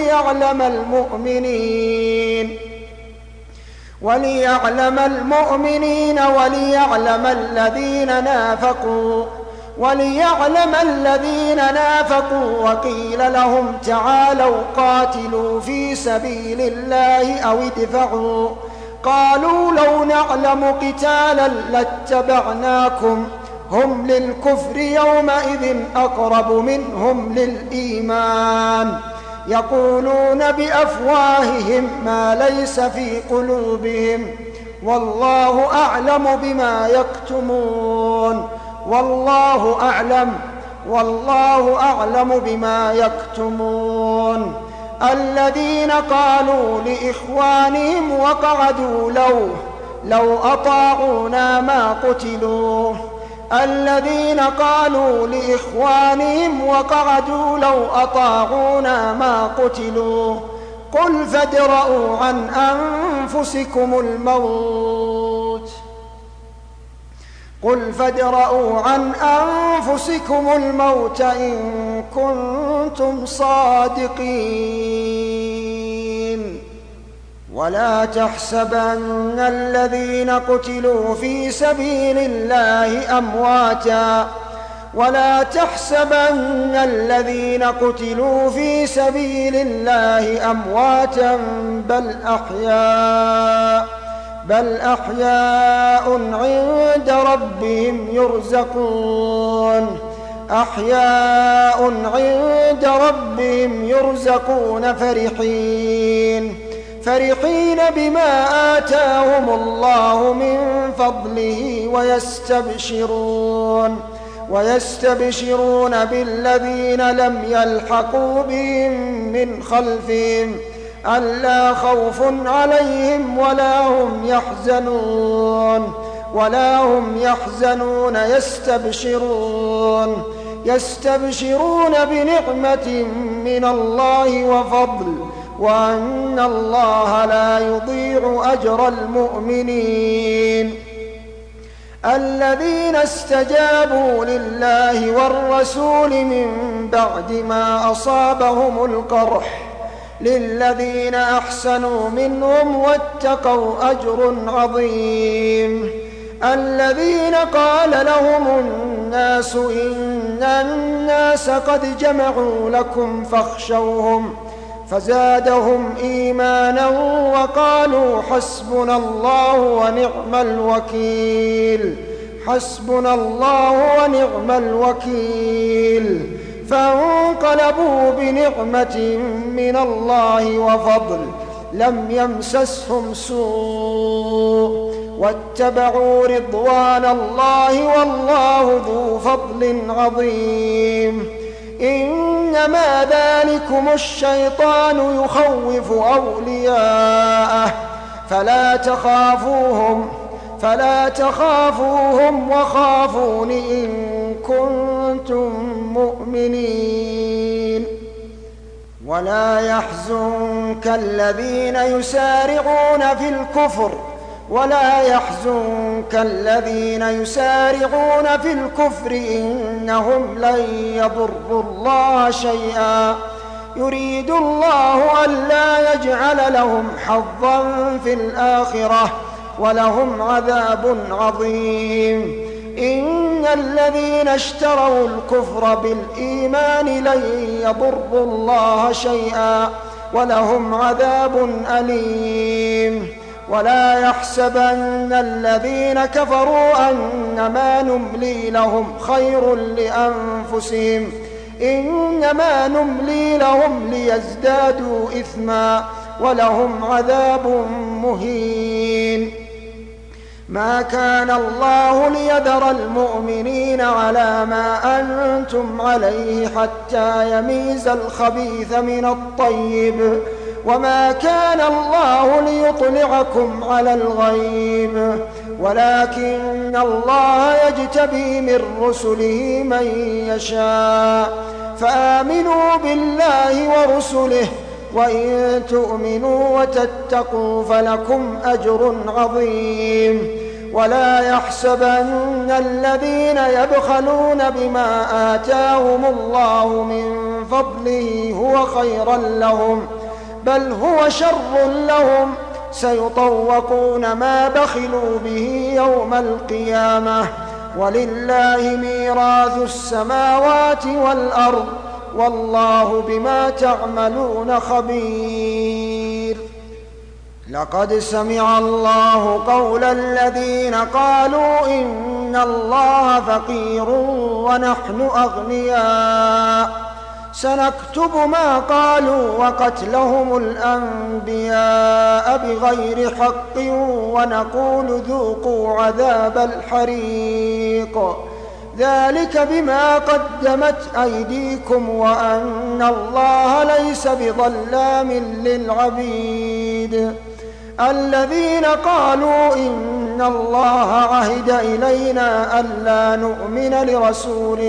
وليعلم المؤمنين وليعلم الذين نافقوا وقيل لهم تعالوا قاتلوا في سبيل الله أو ادفعوا قالوا لو نعلم قتالا لاتبعناكم هم للكفر يومئذ أقرب منهم للإيمان يقولون بأفواههم ما ليس في قلوبهم والله أعلم بما يكتمون والله أعلم بما يكتمون. الذين قالوا لإخوانهم وقعدوا لو أطاعونا ما قتلوا الذين قالوا لإخوانهم وقعدوا لو أطاعونا ما قتلوا قل فادرءوا عن أنفسكم الموت إن كنتم صادقين ولا تحسبن الذين قتلوا في سبيل الله أمواتا بل أحياء عند ربهم يرزقون فرحين بما آتاهم الله من فضله ويستبشرون بالذين لم يلحقوا بهم من خلفهم ألا خوف عليهم ولا هم يحزنون يستبشرون بنعمة من الله وفضل وأن الله لا يضيع أجر المؤمنين الذين استجابوا لله والرسول من بعد ما أصابهم القرح للذين أحسنوا منهم واتقوا أجر عظيم الذين قال لهم الناس إن الناس قد جمعوا لكم فاخشوهم فزادهم إيمانا وقالوا حسبنا الله ونعم الوكيل فانقلبوا بنعمة من الله وفضل لم يمسسهم سوء واتبعوا رضوان الله والله ذو فضل عظيم إنما ذلكم الشيطان يخوف أولياءه فلا تخافوهم وخافون إن كنتم مؤمنين ولا يحزنك الذين يسارعون في الكفر إنهم لن يضروا الله شيئا يريد الله ألا يجعل لهم حظا في الآخرة ولهم عذاب عظيم إن الذين اشتروا الكفر بالإيمان لن يضروا الله شيئا ولهم عذاب أليم ولا يحسبن الذين كفروا أنما نملي لهم خير لأنفسهم إنما نملي لهم ليزدادوا إثما ولهم عذاب مهين ما كان الله ليذر المؤمنين على ما أنتم عليه حتى يميز الخبيث من الطيب وما كان الله ليطلعكم على الغيب ولكن الله يجتبي من رسله من يشاء فآمنوا بالله ورسله وإن تؤمنوا وتتقوا فلكم أجر عظيم ولا يحسبن الذين يبخلون بما آتاهم الله من فضله هو خيرا لهم بل هو شر لهم سيطوقون ما بخلوا به يوم القيامة ولله ميراث السماوات والأرض والله بما تعملون خبير لقد سمع الله قول الذين قالوا إن الله فقير ونحن أغنياء سنكتب ما قالوا وقتلهم الأنبياء بغير حق ونقول ذوقوا عذاب الحريق ذلك بما قدمت أيديكم وأن الله ليس بظلام للعبيد الذين قالوا إن إن الله عهد إلينا ألا نؤمن لرسول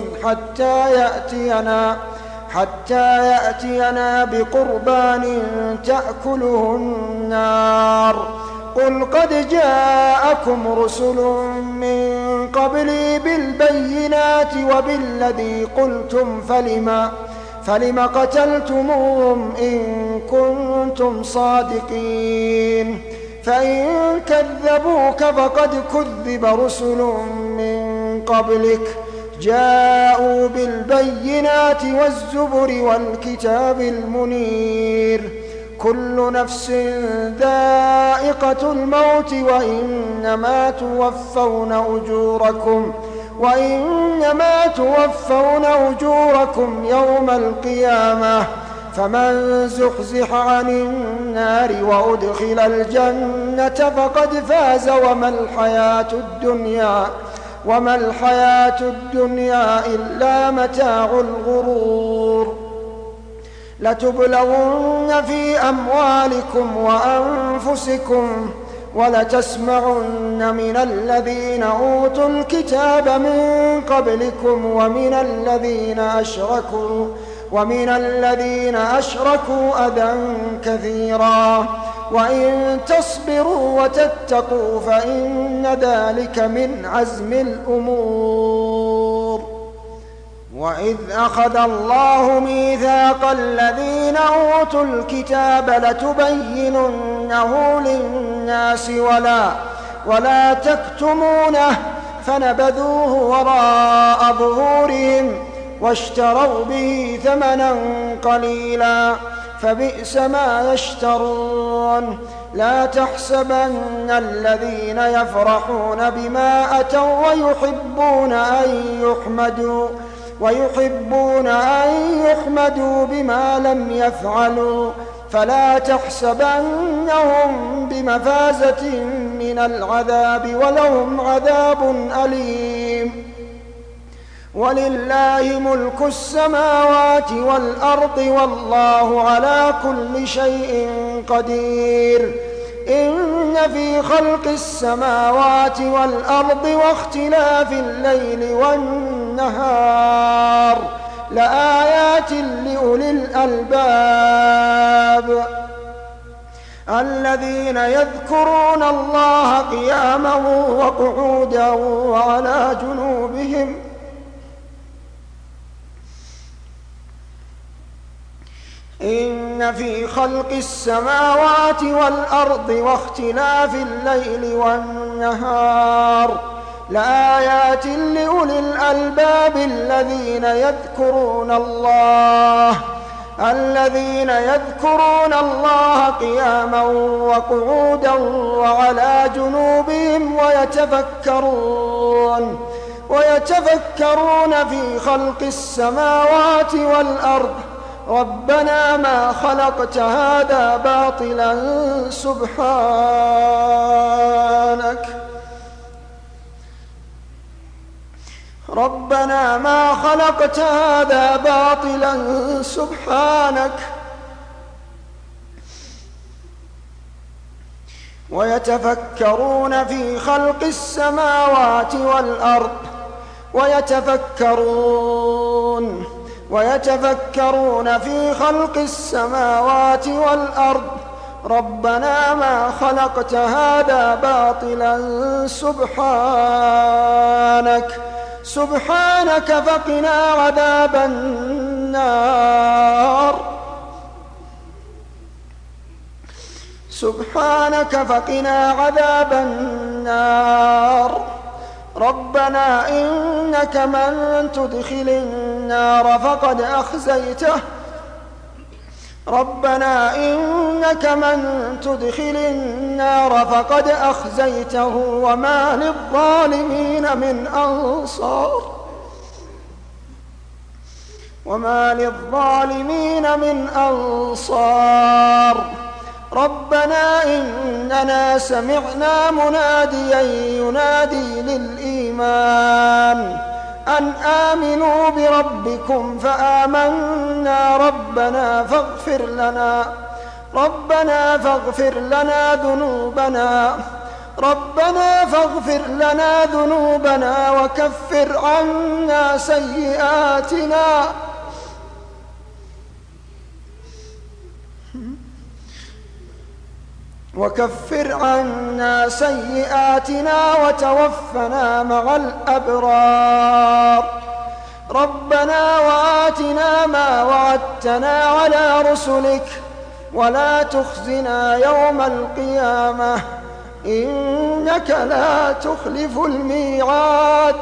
حتى يأتينا بقربان تأكله النار. قل قد جاءكم رسل من قبلي بالبينات وبالذي قلتم فلم قتلتموهم إن كنتم صادقين. فإن كذبوك فقد كذب رسل من قبلك جاءوا بالبينات والزبر والكتاب المنير. كل نفس ذائقة الموت وإنما توفون أجوركم يوم القيامة. فمن زحزح عن النار وأدخل الجنة فقد فاز وما الحياة الدنيا إلا متاع الغرور. لتبلغن في أموالكم وأنفسكم ولتسمعن من الذين أوتوا الكتاب من قبلكم ومن الذين أشركوا أذى كثيرا وإن تصبروا وتتقوا فإن ذلك من عزم الأمور. وإذ أخذ الله ميثاق الذين أوتوا الكتاب لتبيننه للناس ولا تكتمونه فنبذوه وراء ظهورهم واشتروا به ثمنا قليلا فبئس ما يشترون. لا تحسبن الذين يفرحون بما أتوا ويحبون أن يحمدوا بما لم يفعلوا فلا تحسبنهم بمفازة من العذاب ولهم عذاب أليم. ولله ملك السماوات والأرض والله على كل شيء قدير. إن في خلق السماوات والأرض واختلاف الليل والنهار لآيات لأولي الألباب الذين يذكرون الله قياما وقعودا وعلى جنوبهم إن في خلق السماوات والأرض واختلاف الليل والنهار لآيات لأولي الألباب الذين يذكرون الله قياما وقعودا وعلى جنوبهم ويتفكرون في خلق السماوات والأرض ربنا ما خلقت هذا باطلا سبحانك ويتفكرون في خلق السماوات والأرض ويتفكرون في خلق السماوات والأرض ربنا ما خلقت هذا باطلا سبحانك فقنا عذاب النار ربنا إنك من تدخل النار فقد أخزيته وما للظالمين من أنصار ربنا إننا سمعنا مناديا ينادي للإيمان أن آمنوا بربكم فآمنا ربنا فاغفر لنا ذنوبنا ربنا فاغفر لنا ذنوبنا وكفر عنا سيئاتنا وتوفنا مع الأبرار. ربنا وآتنا ما وعدتنا على رسلك ولا تخزنا يوم القيامة إنك لا تخلف الميعاد.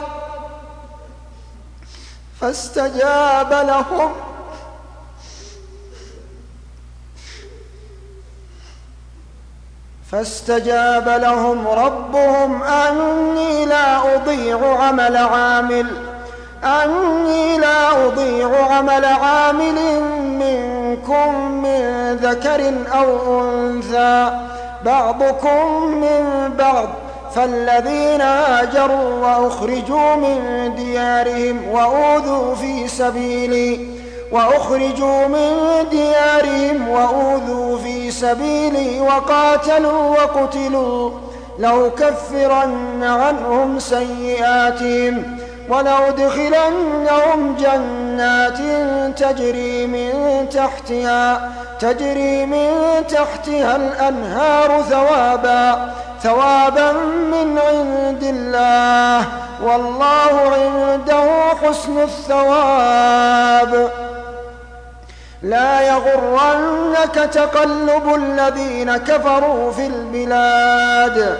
فاستجاب لهم ربهم أني لا أضيع عمل عامل منكم من ذكر أو أنثى بعضكم من بعض، فالذين هاجروا وأخرجوا من ديارهم وأوذوا في سبيلي وقاتلوا وقتلوا لأكفرن عنهم سيئاتهم ولأدخلنهم جنات تجري من تحتها الأنهار ثوابا من عند الله والله عنده حسن الثواب. لا يغرنك تقلب الذين كفروا في البلاد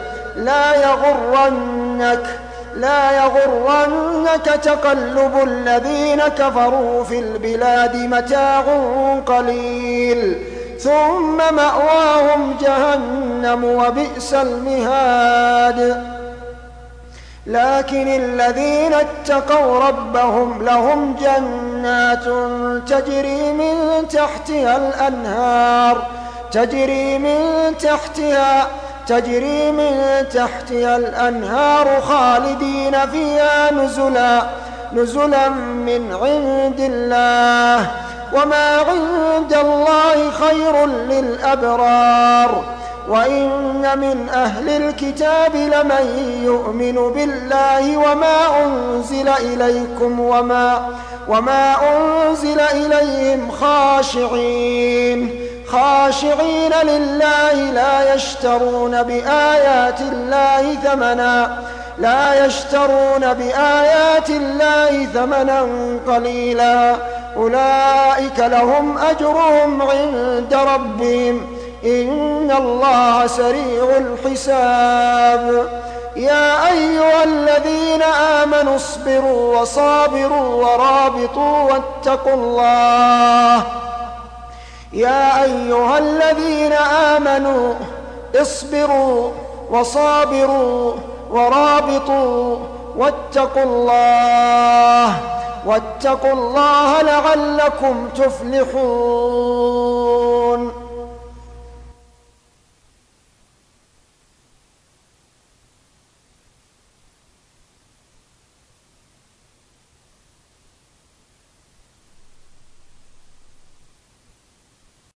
متاع قليل ثم مأواهم جهنم وبئس المهاد. لكن الذين اتقوا ربهم لهم جنات تجري من تحتها الأنهار خالدين فيها نزلا من عند الله وما عند الله خير للأبرار. وإن من أهل الكتاب لمن يؤمن بالله وما أنزل إليكم وما أنزل إليهم خاشعين لله لا يشترون بآيات الله ثمنا قليلا أولئك لهم أجرهم عند ربهم إن الله سريع الحساب. يا أيها الذين آمنوا اصبروا وصابروا ورابطوا واتقوا الله. يا أيها الذين آمنوا اصبروا وصابروا ورابطوا واتقوا الله لعلكم تفلحون.